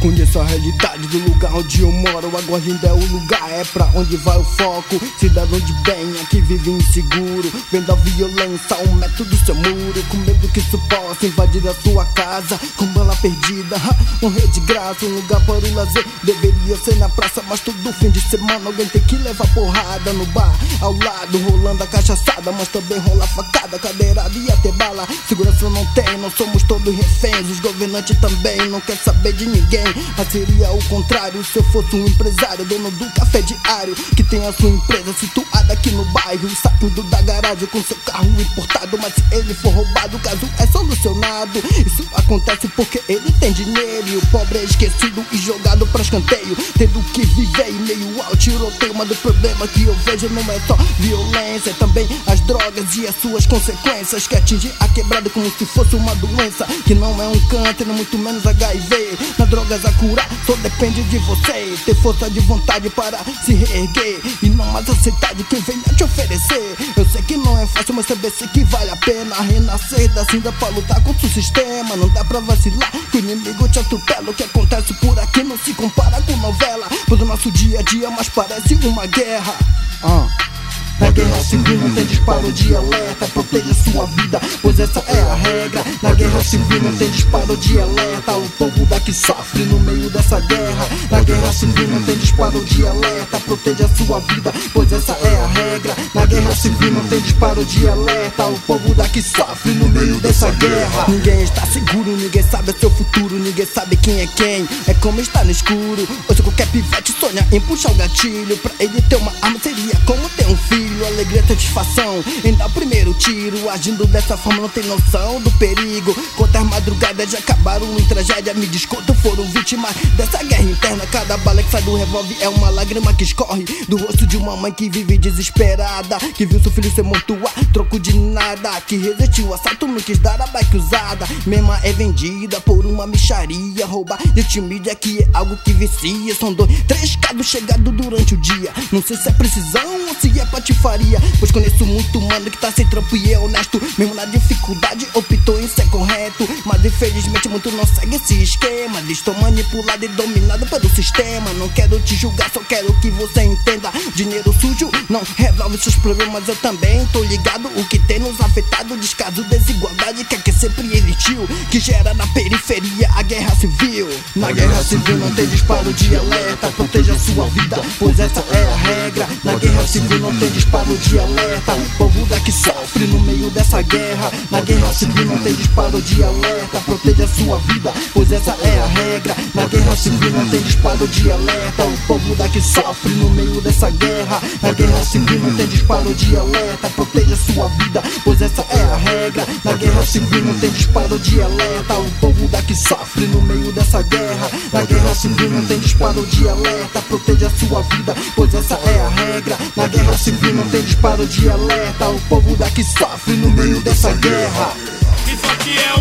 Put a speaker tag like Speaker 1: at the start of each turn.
Speaker 1: Conheço a realidade do lugar onde eu moro. Agora ainda é o lugar, é pra onde vai o foco. Cidadão de bem, aqui vive inseguro, vendo a violência, um metro do seu muro. Com medo que isso possa invadir a sua casa. Com bala perdida, morrer de graça. Um lugar para o lazer, deveria ser na praça. Mas todo fim de semana alguém tem que levar porrada. No bar, ao lado, rolando a cachaçada. Mas também rola facada, cadeirada e até bala. Segurança não tem, nós somos todos reféns. Os governantes também não quer saber de ninguém. Mas seria o contrário se eu fosse um empresário, dono do café diário, que tem a sua empresa situada aqui no bairro, saindo da garagem com seu carro importado. Mas se ele for roubado, o caso é solucionado. Isso acontece porque ele tem dinheiro e o pobre é esquecido e jogado pra escanteio, tendo que viver em meio ao tiroteio. Mas o problema que eu vejo não é só violência, é também as drogas e as suas consequências, que atinge a quebrada como se fosse uma doença, que não é um câncer, muito menos HIV. Na drogas a curar só depende de você ter força de vontade para se reerguer e não mais aceitar de quem venha te oferecer. Eu sei que não é fácil, mas saber se que vale a pena renascer da cinza pra lutar contra o sistema. Não dá pra vacilar, que o inimigo te atropela. O que acontece por aqui não se compara com novela, pois o nosso dia a dia mais parece uma guerra. Na guerra civil não tem disparo de alerta, proteja sua vida, pois essa é a regra. Na guerra civil não tem disparo de alerta, o povo daqui sofre no meio dessa guerra. Na guerra civil não tem disparo de alerta, proteja sua vida, pois essa é a regra. Na guerra civil não tem disparo de alerta, o povo daqui sofre no meio dessa guerra. Ninguém está seguro, ninguém sabe o seu futuro, ninguém sabe quem, é como estar no escuro. Hoje qualquer pivete sonha em puxar o gatilho, pra ele ter uma arma seria como ter um filho. Alegria, satisfação em dar o primeiro tiro. Agindo dessa forma não tem noção do perigo. Quantas madrugadas já acabaram em tragédia, me desconto, foram vítimas dessa guerra interna. Cada bala que sai do revólver é uma lágrima que escorre do rosto de uma mãe que vive desesperada, que viu seu filho ser morto a troco de nada, que resistiu ao assalto, não quis dar a bike usada. Mesma é vendida por uma micharia. Roubar de mídia que é algo que vicia. São 2, 3 casos chegados durante o dia. Não sei se é precisão ou se é patifaria, pois conheço muito mano que tá sem trampo e é honesto, mesmo na dificuldade optou em ser correto. Mas infelizmente muito não segue esse esquema. Estou manipulado e dominado pelo sistema. Não quero te julgar, só quero que você entenda. Dinheiro sujo não resolve seus problemas. Eu também tô ligado o que tem nos afetado. Descaso, desigualdade que sempre existiu, que gera na periferia a guerra civil. Na guerra civil não tem disparo de alerta, proteja sua vida, pois essa é a regra. Na guerra civil não tem disparo de alerta, o povo daqui sofre no meio dessa guerra. Na guerra civil não tem disparo de alerta, proteja sua vida, pois essa é a regra. Na guerra civil não tem disparo de alerta, o povo daqui sofre no meio dessa guerra. Na guerra civil não tem disparo de alerta, proteja sua vida, pois essa é a regra. Na guerra civil não tem disparo de alerta, o povo daqui sofre no meio dessa guerra. Na guerra civil não tem disparo de alerta, proteja sua vida, pois essa é a regra. Na guerra civil não tem disparo de alerta, o povo daqui sofre no meio dessa guerra.
Speaker 2: Isso aqui é